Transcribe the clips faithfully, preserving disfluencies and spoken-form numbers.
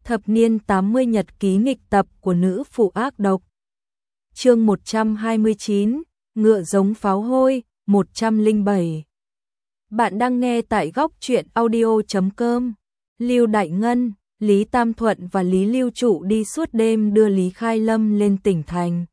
Thập niên tám mươi nhật ký nghịch tập của nữ phụ ác độc. Chương một trăm hai mươi chín, ngựa giống pháo hôi, một trăm lẻ bảy. Bạn đang nghe tại góc truyện audio chấm com. Lưu Đại Ngân, Lý Tam Thuận và Lý Lưu Trụ đi suốt đêm đưa Lý Khai Lâm lên tỉnh thành.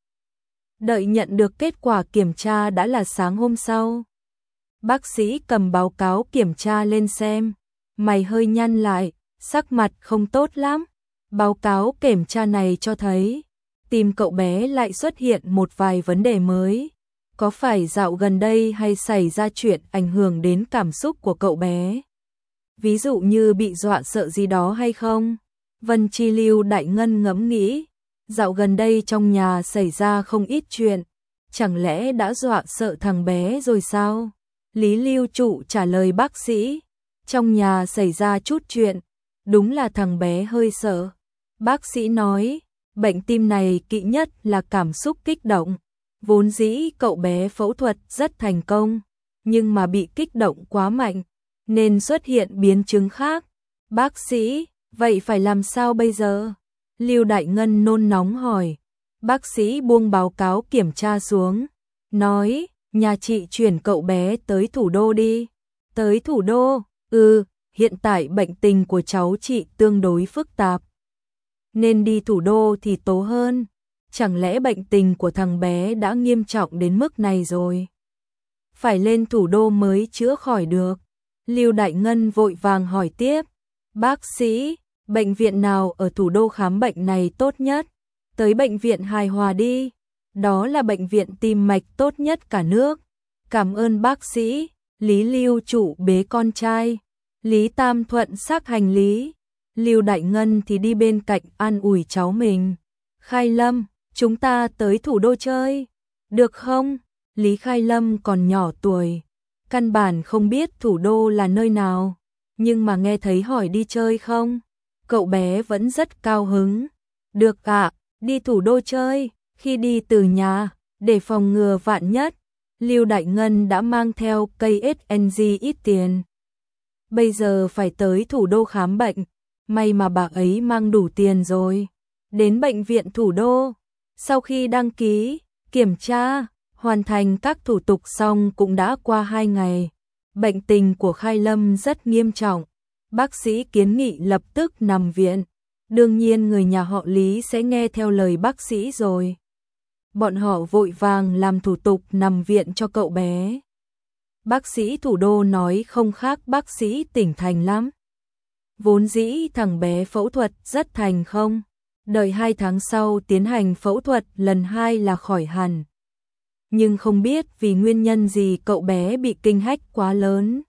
Đợi nhận được kết quả kiểm tra đã là sáng hôm sau. Bác sĩ cầm báo cáo kiểm tra lên xem, mày hơi nhăn lại, sắc mặt không tốt lắm. Báo cáo kiểm tra này cho thấy tim cậu bé lại xuất hiện một vài vấn đề mới. Có phải dạo gần đây hay xảy ra chuyện ảnh hưởng đến cảm xúc của cậu bé? Ví dụ như bị dọa sợ gì đó hay không? Vân Chi Lưu Đại Ngân ngẫm nghĩ, dạo gần đây trong nhà xảy ra không ít chuyện, chẳng lẽ đã dọa sợ thằng bé rồi sao? Lý Lưu Trụ trả lời bác sĩ, trong nhà xảy ra chút chuyện, đúng là thằng bé hơi sợ. Bác sĩ nói, bệnh tim này kỵ nhất là cảm xúc kích động. Vốn dĩ cậu bé phẫu thuật rất thành công, nhưng mà bị kích động quá mạnh, nên xuất hiện biến chứng khác. Bác sĩ, vậy phải làm sao bây giờ? Lưu Đại Ngân nôn nóng hỏi. Bác sĩ buông báo cáo kiểm tra xuống, nói, nhà chị chuyển cậu bé tới thủ đô đi. Tới thủ đô? Ừ, hiện tại bệnh tình của cháu chị tương đối phức tạp, nên đi thủ đô thì tốt hơn. Chẳng lẽ bệnh tình của thằng bé đã nghiêm trọng đến mức này rồi? Phải lên thủ đô mới chữa khỏi được. Lưu Đại Ngân vội vàng hỏi tiếp. Bác sĩ, bệnh viện nào ở thủ đô khám bệnh này tốt nhất? Tới bệnh viện Hài Hòa đi. Đó là bệnh viện tim mạch tốt nhất cả nước. Cảm ơn bác sĩ. Lý Lưu Trụ bế con trai. Lý Tam Thuận xách hành lý. Lưu Đại Ngân thì đi bên cạnh an ủi cháu mình. Khai Lâm, chúng ta tới thủ đô chơi, được không? Lý Khai Lâm còn nhỏ tuổi, căn bản không biết thủ đô là nơi nào, nhưng mà nghe thấy hỏi đi chơi không, cậu bé vẫn rất cao hứng. Được ạ, đi thủ đô chơi, khi đi từ nhà, để phòng ngừa vạn nhất, Lưu Đại Ngân đã mang theo cây ét en giê ít tiền. Bây giờ phải tới thủ đô khám bệnh, may mà bà ấy mang đủ tiền rồi. Đến bệnh viện thủ đô, sau khi đăng ký, kiểm tra, hoàn thành các thủ tục xong cũng đã qua hai ngày. Bệnh tình của Khai Lâm rất nghiêm trọng, bác sĩ kiến nghị lập tức nằm viện. Đương nhiên người nhà họ Lý sẽ nghe theo lời bác sĩ rồi. Bọn họ vội vàng làm thủ tục nằm viện cho cậu bé. Bác sĩ thủ đô nói không khác bác sĩ tỉnh thành lắm. Vốn dĩ thằng bé phẫu thuật rất thành không, đợi hai tháng sau tiến hành phẫu thuật lần hai là khỏi hẳn. Nhưng không biết vì nguyên nhân gì cậu bé bị kinh hách quá lớn,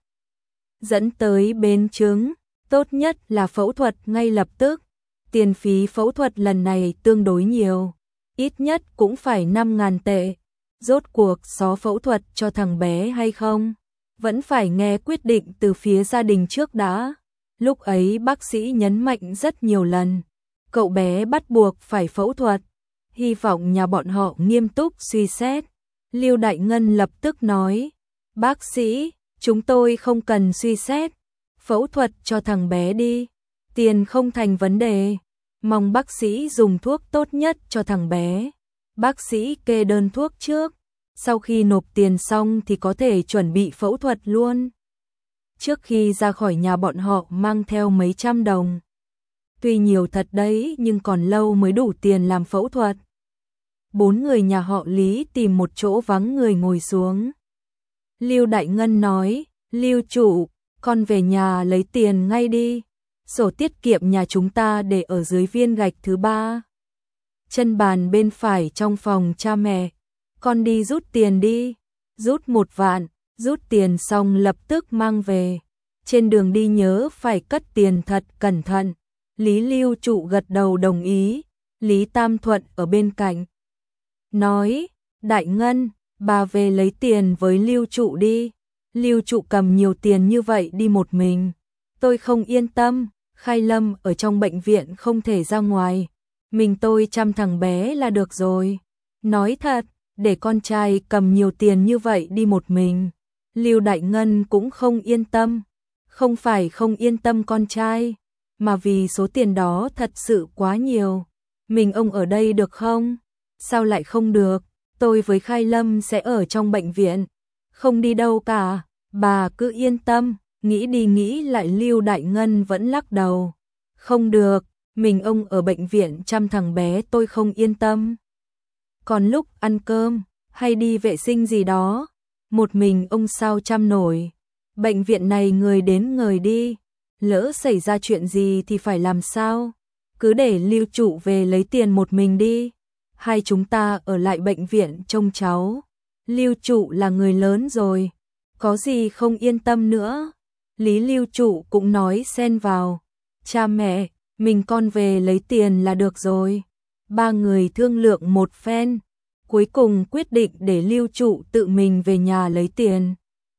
dẫn tới biến chứng, tốt nhất là phẫu thuật ngay lập tức. Tiền phí phẫu thuật lần này tương đối nhiều, ít nhất cũng phải năm ngàn tệ. Rốt cuộc có phẫu thuật cho thằng bé hay không, vẫn phải nghe quyết định từ phía gia đình trước đã. Lúc ấy bác sĩ nhấn mạnh rất nhiều lần, cậu bé bắt buộc phải phẫu thuật, hy vọng nhà bọn họ nghiêm túc suy xét. Lưu Đại Ngân lập tức nói, bác sĩ, chúng tôi không cần suy xét, phẫu thuật cho thằng bé đi, tiền không thành vấn đề, mong bác sĩ dùng thuốc tốt nhất cho thằng bé. Bác sĩ kê đơn thuốc trước, sau khi nộp tiền xong thì có thể chuẩn bị phẫu thuật luôn. Trước khi ra khỏi nhà bọn họ mang theo mấy trăm đồng. Tuy nhiều thật đấy nhưng còn lâu mới đủ tiền làm phẫu thuật. Bốn người nhà họ Lý tìm một chỗ vắng người ngồi xuống. Lưu Đại Ngân nói, Lưu Trụ, con về nhà lấy tiền ngay đi. Sổ tiết kiệm nhà chúng ta để ở dưới viên gạch thứ ba. Chân bàn bên phải trong phòng cha mẹ. Con đi rút tiền đi. Rút một vạn. Rút tiền xong lập tức mang về. Trên đường đi nhớ phải cất tiền thật cẩn thận. Lý Lưu Trụ gật đầu đồng ý. Lý Tam Thuận ở bên cạnh nói, Đại Ngân, bà về lấy tiền với Lưu Trụ đi. Lưu Trụ cầm nhiều tiền như vậy đi một mình, tôi không yên tâm. Khai Lâm ở trong bệnh viện không thể ra ngoài, mình tôi chăm thằng bé là được rồi. Nói thật, để con trai cầm nhiều tiền như vậy đi một mình, Lưu Đại Ngân cũng không yên tâm. Không phải không yên tâm con trai, mà vì số tiền đó thật sự quá nhiều. Mình ông ở đây được không? Sao lại không được? Tôi với Khai Lâm sẽ ở trong bệnh viện, không đi đâu cả, bà cứ yên tâm. Nghĩ đi nghĩ lại Lưu Đại Ngân vẫn lắc đầu. Không được, mình ông ở bệnh viện chăm thằng bé tôi không yên tâm. Còn lúc ăn cơm, hay đi vệ sinh gì đó, một mình ông sao chăm nổi. Bệnh viện này người đến người đi, lỡ xảy ra chuyện gì thì phải làm sao? Cứ để Lưu Trụ về lấy tiền một mình đi, hay chúng ta ở lại bệnh viện trông cháu. Lưu Trụ là người lớn rồi, có gì không yên tâm nữa. Lý Lưu Trụ cũng nói xen vào. Cha mẹ, mình con về lấy tiền là được rồi. Ba người thương lượng một phen, cuối cùng quyết định để Lưu Trụ tự mình về nhà lấy tiền.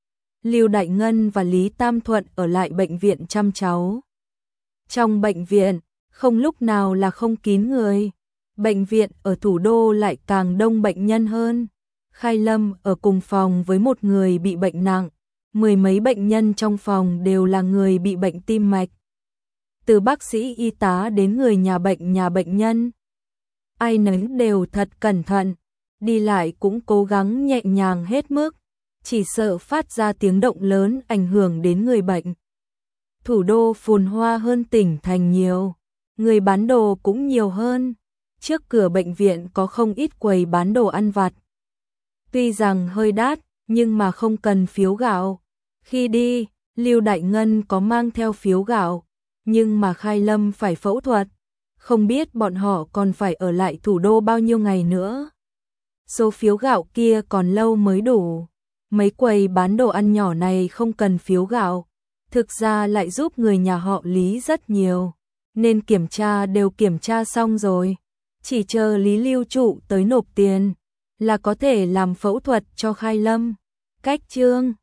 Lưu Đại Ngân và Lý Tam Thuận ở lại bệnh viện chăm cháu. Trong bệnh viện, không lúc nào là không kín người. Bệnh viện ở thủ đô lại càng đông bệnh nhân hơn. Khai Lâm ở cùng phòng với một người bị bệnh nặng. Mười mấy bệnh nhân trong phòng đều là người bị bệnh tim mạch. Từ bác sĩ y tá đến người nhà bệnh nhà bệnh nhân, ai nấy đều thật cẩn thận, đi lại cũng cố gắng nhẹ nhàng hết mức, chỉ sợ phát ra tiếng động lớn ảnh hưởng đến người bệnh. Thủ đô phồn hoa hơn tỉnh thành nhiều, người bán đồ cũng nhiều hơn. Trước cửa bệnh viện có không ít quầy bán đồ ăn vặt. Tuy rằng hơi đắt, nhưng mà không cần phiếu gạo. Khi đi, Lưu Đại Ngân có mang theo phiếu gạo, nhưng mà Khai Lâm phải phẫu thuật, không biết bọn họ còn phải ở lại thủ đô bao nhiêu ngày nữa. Số phiếu gạo kia còn lâu mới đủ. Mấy quầy bán đồ ăn nhỏ này không cần phiếu gạo, thực ra lại giúp người nhà họ Lý rất nhiều, nên kiểm tra đều kiểm tra xong rồi, chỉ chờ Lý Lưu Trụ tới nộp tiền là có thể làm phẫu thuật cho Khai Lâm. Cách chương